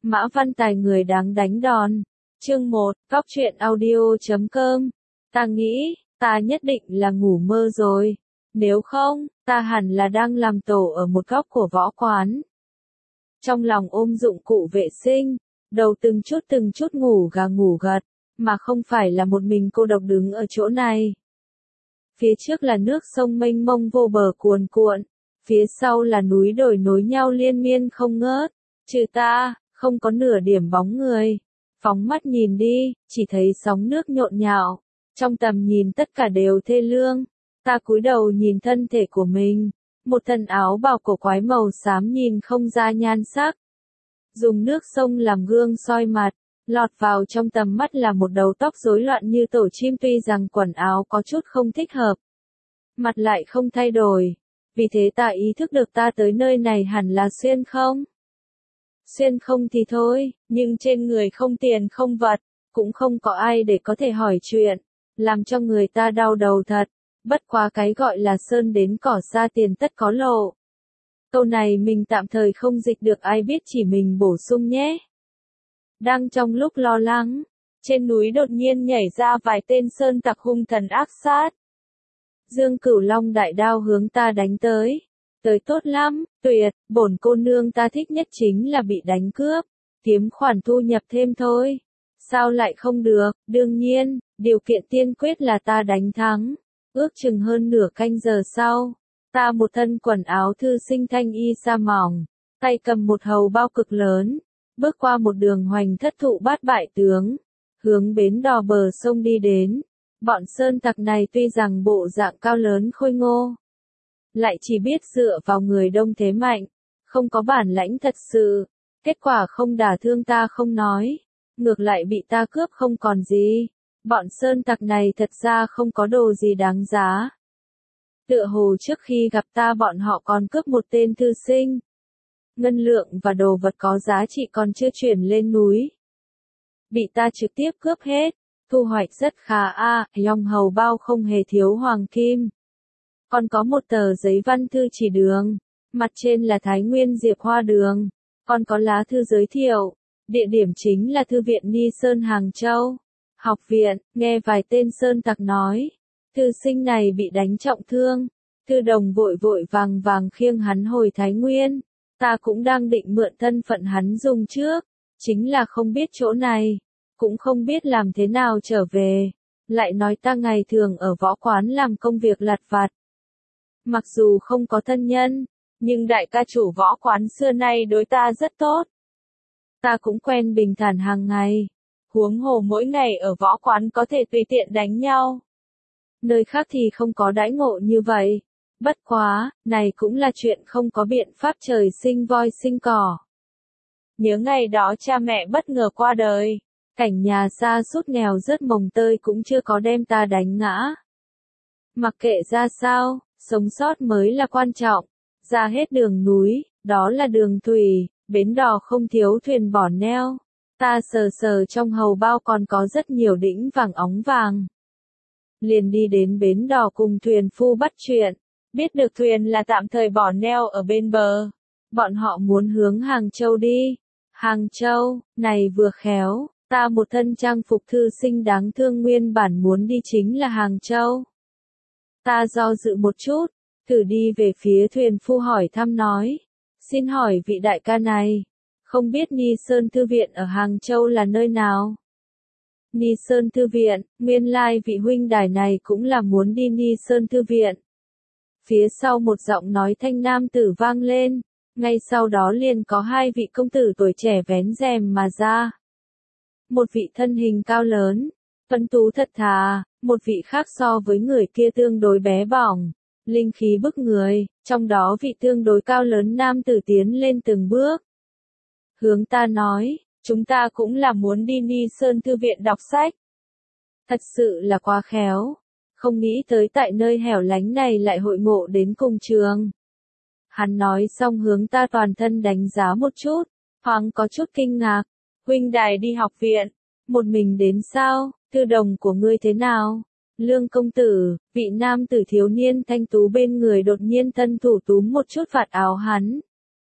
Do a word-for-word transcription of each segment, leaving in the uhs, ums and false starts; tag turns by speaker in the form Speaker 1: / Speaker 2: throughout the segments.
Speaker 1: Mã Văn Tài người đáng đánh đòn. Chương một, Cóc truyện audio chấm com. Ta nghĩ, ta nhất định là ngủ mơ rồi. Nếu không, ta hẳn là đang làm tổ ở một góc của võ quán. Trong lòng ôm dụng cụ vệ sinh, đầu từng chút từng chút ngủ gà ngủ gật, mà không phải là một mình cô độc đứng ở chỗ này. Phía trước là nước sông mênh mông vô bờ cuồn cuộn, phía sau là núi đồi nối nhau liên miên không ngớt, trừ ta, không có nửa điểm bóng người. Phóng mắt nhìn đi, chỉ thấy sóng nước nhộn nhạo, trong tầm nhìn tất cả đều thê lương. Ta cúi đầu nhìn thân thể của mình, một thân áo bào cổ quái màu xám nhìn không ra nhan sắc. Dùng nước sông làm gương soi mặt, lọt vào trong tầm mắt là một đầu tóc rối loạn như tổ chim, tuy rằng quần áo có chút không thích hợp. Mặt lại không thay đổi, vì thế ta ý thức được ta tới nơi này hẳn là xuyên không. Xuyên không thì thôi, nhưng trên người không tiền không vật, cũng không có ai để có thể hỏi chuyện, làm cho người ta đau đầu thật. Bất quá cái gọi là sơn đến cỏ xa tiền tất có lộ. Câu này mình tạm thời không dịch được, ai biết chỉ mình bổ sung nhé. Đang trong lúc lo lắng, trên núi đột nhiên nhảy ra vài tên sơn tặc hung thần ác sát. Dương Cửu Long đại đao hướng ta đánh tới. Tới tốt lắm, tuyệt, bổn cô nương ta thích nhất chính là bị đánh cướp, kiếm khoản thu nhập thêm thôi. Sao lại không được, đương nhiên, điều kiện tiên quyết là ta đánh thắng. Ước chừng hơn nửa canh giờ sau, ta một thân quần áo thư sinh thanh y sa mỏng, tay cầm một hầu bao cực lớn, bước qua một đường hoành thất thụ bát bại tướng, hướng bến đò bờ sông đi đến. Bọn sơn tặc này tuy rằng bộ dạng cao lớn khôi ngô, lại chỉ biết dựa vào người đông thế mạnh, không có bản lãnh thật sự, kết quả không đả thương ta không nói, ngược lại bị ta cướp không còn gì. Bọn sơn tặc này thật ra không có đồ gì đáng giá. Tựa hồ trước khi gặp ta bọn họ còn cướp một tên thư sinh. Ngân lượng và đồ vật có giá trị còn chưa chuyển lên núi. Bị ta trực tiếp cướp hết, thu hoạch rất khá a, trong hầu bao không hề thiếu hoàng kim. Còn có một tờ giấy văn thư chỉ đường, mặt trên là Thái Nguyên Diệp Hoa Đường, còn có lá thư giới thiệu, địa điểm chính là Thư viện Ni Sơn Hàng Châu. Học viện, nghe vài tên sơn tặc nói, thư sinh này bị đánh trọng thương, thư đồng vội vội vàng vàng khiêng hắn hồi Thái Nguyên, ta cũng đang định mượn thân phận hắn dùng trước, chính là không biết chỗ này, cũng không biết làm thế nào trở về, lại nói ta ngày thường ở võ quán làm công việc lặt vặt. Mặc dù không có thân nhân, nhưng đại ca chủ võ quán xưa nay đối ta rất tốt. Ta cũng quen bình thản hàng ngày. Huống hồ mỗi ngày ở võ quán có thể tùy tiện đánh nhau. Nơi khác thì không có đãi ngộ như vậy. Bất quá, này cũng là chuyện không có biện pháp, trời sinh voi sinh cỏ. Nhớ ngày đó cha mẹ bất ngờ qua đời, cảnh nhà xa sút nghèo rớt mồng tơi cũng chưa có đem ta đánh ngã. Mặc kệ ra sao, sống sót mới là quan trọng. Ra hết đường núi, đó là đường thủy, bến đò không thiếu thuyền bỏ neo. Ta sờ sờ trong hầu bao còn có rất nhiều đĩnh vàng óng vàng. Liền đi đến bến đò cùng thuyền phu bắt chuyện, biết được thuyền là tạm thời bỏ neo ở bên bờ. Bọn họ muốn hướng Hàng Châu đi. Hàng Châu, này vừa khéo, ta một thân trang phục thư sinh đáng thương nguyên bản muốn đi chính là Hàng Châu. Ta do dự một chút, thử đi về phía thuyền phu hỏi thăm nói, xin hỏi vị đại ca này, không biết Ni Sơn Thư Viện ở Hàng Châu là nơi nào? Ni Sơn Thư Viện, nguyên lai vị huynh đài này cũng là muốn đi Ni Sơn Thư Viện. Phía sau một giọng nói thanh nam tử vang lên, ngay sau đó liền có hai vị công tử tuổi trẻ vén rèm mà ra. Một vị thân hình cao lớn, tuấn tú thật thà, một vị khác so với người kia tương đối bé bỏng, linh khí bức người, trong đó vị tương đối cao lớn nam tử tiến lên từng bước. Hướng ta nói, chúng ta cũng là muốn đi Ni Sơn Thư Viện đọc sách. Thật sự là quá khéo, không nghĩ tới tại nơi hẻo lánh này lại hội ngộ đến cùng trường. Hắn nói xong hướng ta toàn thân đánh giá một chút, thoáng có chút kinh ngạc, huynh đài đi học viện, một mình đến sao, thư đồng của ngươi thế nào? Lương công tử, vị nam tử thiếu niên thanh tú bên người đột nhiên thân thủ túm một chút vạt áo hắn.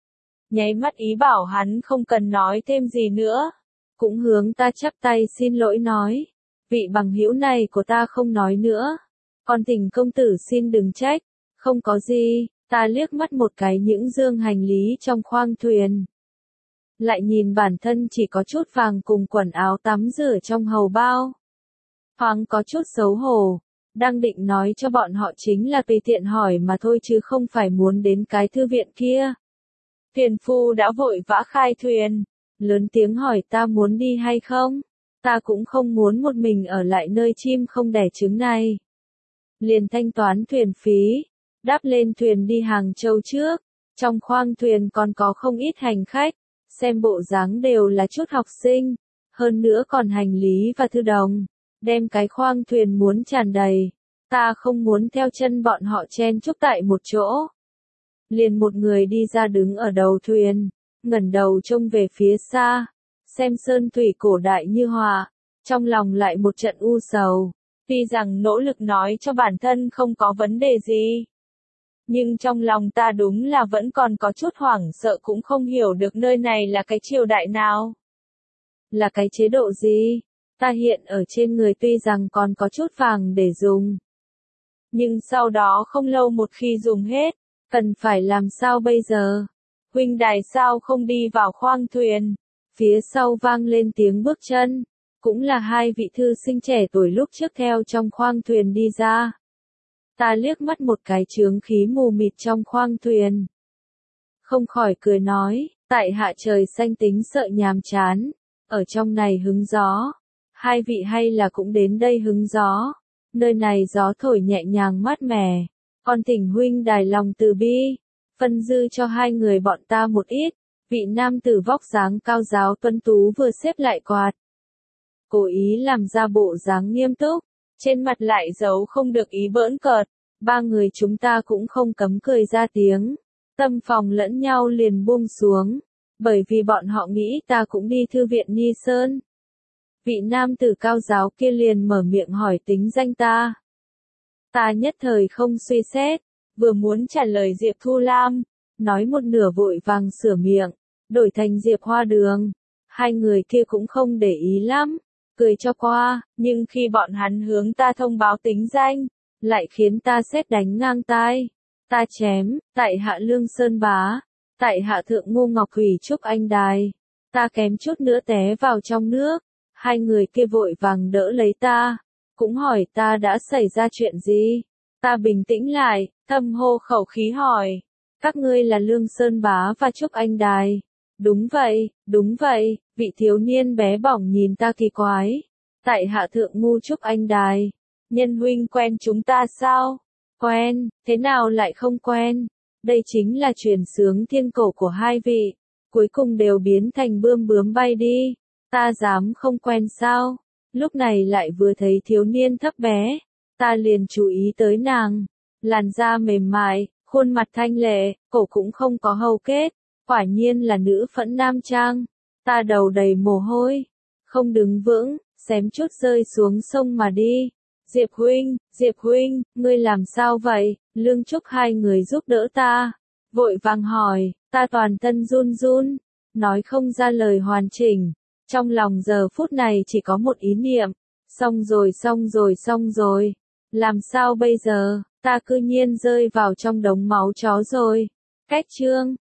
Speaker 1: nháy mắt ý bảo hắn không cần nói thêm gì nữa. Cũng hướng ta chắp tay xin lỗi nói, vị bằng hữu này của ta không nói nữa. Còn Thỉnh công tử xin đừng trách, không có gì, ta liếc mắt một cái những dương hành lý trong khoang thuyền. Lại nhìn bản thân chỉ có chút vàng cùng quần áo tắm rửa trong hầu bao. Thoáng có chút xấu hổ, đang định nói cho bọn họ chính là tùy tiện hỏi mà thôi chứ không phải muốn đến cái thư viện kia. Thuyền phu đã vội vã khai thuyền, lớn tiếng hỏi ta muốn đi hay không, ta cũng không muốn một mình ở lại nơi chim không đẻ trứng này. Liền thanh toán thuyền phí, đáp lên thuyền đi Hàng Châu trước, trong khoang thuyền còn có không ít hành khách, xem bộ dáng đều là chút học sinh, hơn nữa còn hành lý và thư đồng, đem cái khoang thuyền muốn tràn đầy, ta không muốn theo chân bọn họ chen chúc tại một chỗ. Liền một người đi ra đứng ở đầu thuyền, ngẩng đầu trông về phía xa, xem sơn thủy cổ đại như họa, trong lòng lại một trận u sầu, tuy rằng nỗ lực nói cho bản thân không có vấn đề gì. Nhưng trong lòng ta đúng là vẫn còn có chút hoảng sợ cũng không hiểu được nơi này là cái triều đại nào. Là cái chế độ gì? Ta hiện ở trên người tuy rằng còn có chút vàng để dùng. Nhưng sau đó không lâu một khi dùng hết, cần phải làm sao bây giờ? Huynh đài sao không đi vào khoang thuyền? Phía sau vang lên tiếng bước chân. Cũng là hai vị thư sinh trẻ tuổi lúc trước theo trong khoang thuyền đi ra. Ta liếc mắt một cái chướng khí mù mịt trong khoang thuyền. Không khỏi cười nói, tại hạ trời xanh tính sợ nhàm chán, ở trong này hứng gió. Hai vị hay là cũng đến đây hứng gió, nơi này gió thổi nhẹ nhàng mát mẻ, còn Thỉnh huynh đài lòng từ bi, phân dư cho hai người bọn ta một ít. Vị nam tử vóc dáng cao giáo tuấn tú vừa xếp lại quạt, cố ý làm ra bộ dáng nghiêm túc, trên mặt lại giấu không được ý bỡn cợt. Ba người chúng ta cũng không cấm cười ra tiếng, tâm phòng lẫn nhau liền buông xuống, bởi vì bọn họ nghĩ ta cũng đi thư viện Ni Sơn. Vị nam tử cao giáo kia liền mở miệng hỏi tính danh ta. Ta nhất thời không suy xét, vừa muốn trả lời Diệp Thu Lam, nói một nửa vội vàng sửa miệng, đổi thành Diệp Hoa Đường. Hai người kia cũng không để ý lắm, cười cho qua, nhưng khi bọn hắn hướng ta thông báo tính danh, lại khiến ta sét đánh ngang tai. Ta chém, tại hạ Lương Sơn Bá, tại hạ Thượng Ngô Ngọc Thủy Trúc Anh Đài. Ta kém chút nữa té vào trong nước, hai người kia vội vàng đỡ lấy ta, cũng hỏi ta đã xảy ra chuyện gì. Ta bình tĩnh lại, thầm hô khẩu khí hỏi, các ngươi là Lương Sơn Bá và Trúc Anh Đài. Đúng vậy, đúng vậy, vị thiếu niên bé bỏng nhìn ta kỳ quái. Tại hạ Thượng Ngu Trúc Anh Đài. Nhân huynh quen chúng ta sao? Quen, thế nào lại không quen? Đây chính là truyền xướng thiên cổ của hai vị, cuối cùng đều biến thành bươm bướm bay đi. Ta dám không quen sao? Lúc này lại vừa thấy thiếu niên thấp bé, ta liền chú ý tới nàng, làn da mềm mại, khuôn mặt thanh lệ, cổ cũng không có hầu kết, quả nhiên là nữ phẫn nam trang. Ta đầu đầy mồ hôi, không đứng vững, xém chút rơi xuống sông mà đi. Diệp huynh, Diệp huynh, ngươi làm sao vậy? Lương Trúc hai người giúp đỡ ta, vội vàng hỏi, ta toàn thân run run, nói không ra lời hoàn chỉnh, trong lòng giờ phút này chỉ có một ý niệm, xong rồi xong rồi xong rồi, làm sao bây giờ, ta cư nhiên rơi vào trong đống máu chó rồi. Cách chương